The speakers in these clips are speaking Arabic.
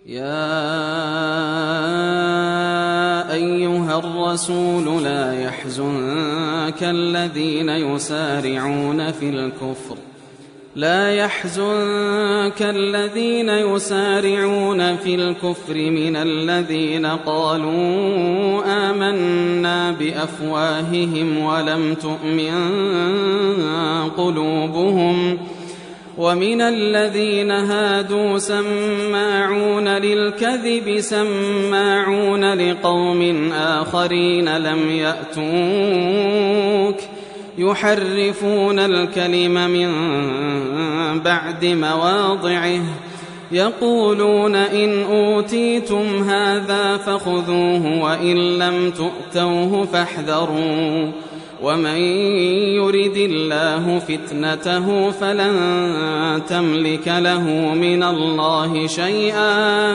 يا أيها الرسول لا يحزنك الذين يسارعون في الكفر من الذين قالوا آمنا بأفواههم ولم تؤمن قلوبهم ومن الذين هادوا سماعون للكذب سماعون لقوم آخرين لم يأتوك يحرفون الكلم من بعد مواضعه يقولون إن أوتيتم هذا فخذوه وإن لم تؤتوه فاحذروا ومن يرد الله فتنته فلن تملك له من الله شيئا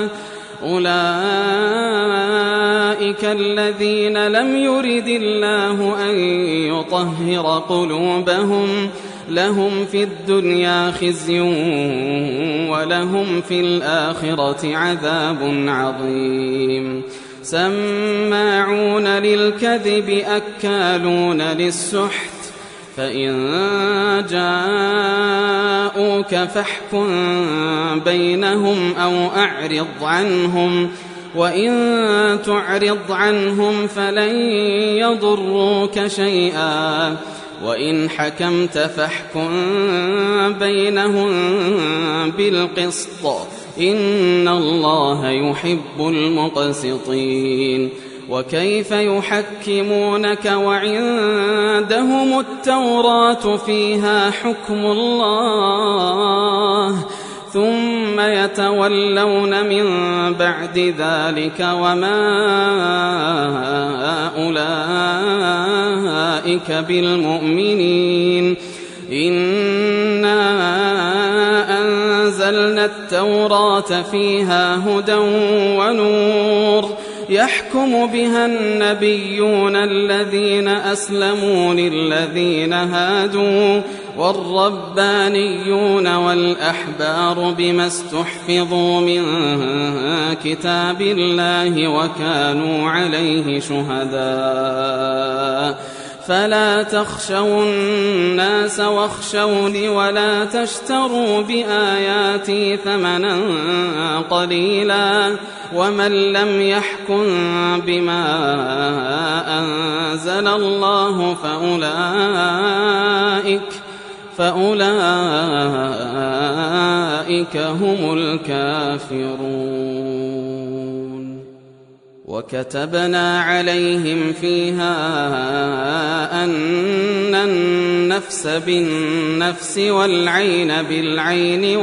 أولئك الذين لم يرد الله أن يطهر قلوبهم لهم في الدنيا خزي ولهم في الآخرة عذاب عظيم سماعون للكذب أكالون للسحت فإن جاءوك فاحكم بينهم أو أعرض عنهم وإن تعرض عنهم فلن يضروك شيئا وإن حكمت فاحكم بينهم بالقسط إن الله يحب المقسطين وكيف يحكمونك وعندهم التوراة فيها حكم الله ثم يتولون من بعد ذلك وما أولئك بالمؤمنين إنا أنزلنا التوراة فيها هدى ونور يحكم بها النبيون الذين أسلموا للذين هادوا والربانيون والأحبار بما استحفظوا من كتاب الله وكانوا عليه شهداء فلا تخشوا الناس واخشوني ولا تشتروا بآياتي ثمنا قليلا ومن لم يحكم بما أنزل الله فأولئك هم الكافرون وكتبنا عليهم فيها أن النفس بالنفس والعين بالعين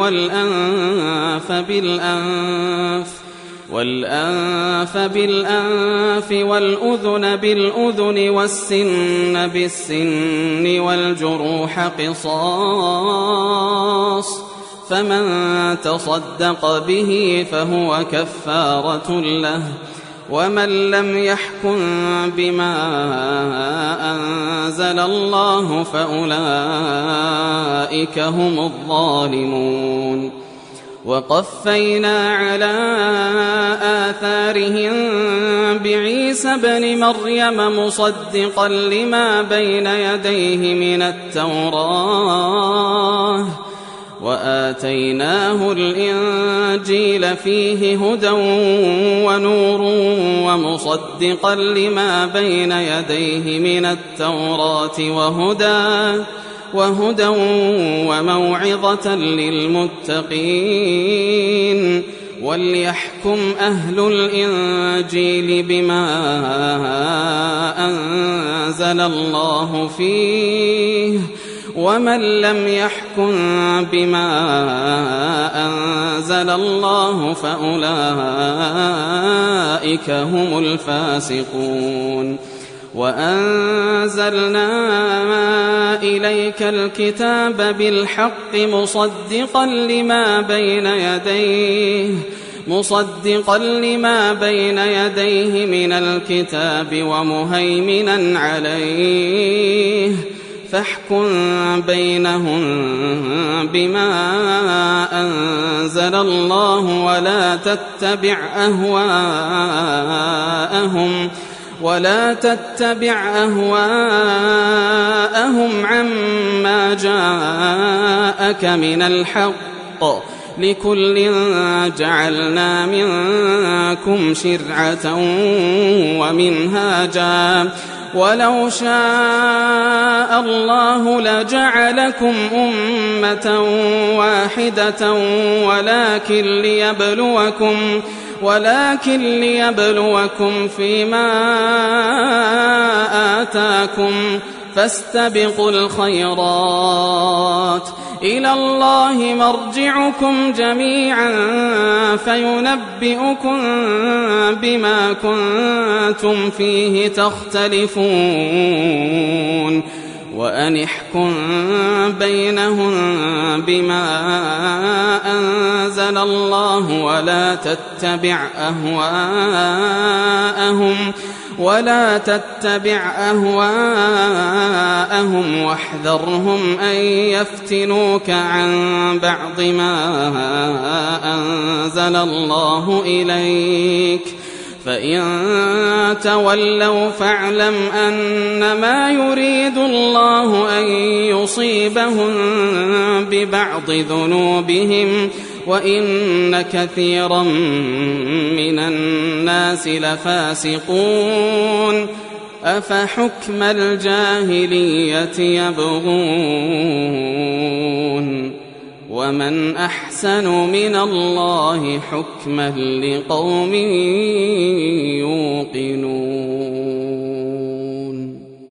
والأنف بالأنف والأذن بالأذن والسن بالسن والجروح قصاص فمن تصدق به فهو كفارة له ومن لم يحكم بما أنزل الله فأولئك هم الظالمون وقفينا على آثارهم بعيسى ابن مريم مصدقا لما بين يديه من التوراة وآتيناه الإنجيل فيه هدى ونور ومصدقا لما بين يديه من التوراة وهدى وموعظة للمتقين وليحكم أهل الإنجيل بما أنزل الله فيه ومن لم يحكم بما أنزل الله فأولئك هم الفاسقون وأنزلنا إليك الكتاب بالحق مصدقا لما بين يديه من الكتاب ومهيمنا عليه فاحكم بينهم بما أنزل الله ولا تتبع أهواءهم عما جاءك من الحق لكل جعلنا منكم شرعة ومنهاجا ولو شاء الله لجعلكم أمة واحدة ولكن ليبلوكم فيما آتاكم فاستبقوا الخيرات إلى الله مرجعكم جميعا فينبئكم بما كنتم فيه تختلفون وأن احكم بينهم بما أنزل الله ولا تتبع أهواءهم واحذرهم أن يفتنوك عن بعض ما أنزل الله إليك فإن تولوا فاعلم أنما يريد الله أن يصيبهم ببعض ذنوبهم وإن كثيرا من الناس لفاسقون أفحكم الجاهلية يبغون ومن أحسن من الله حكما لقوم يوقنون.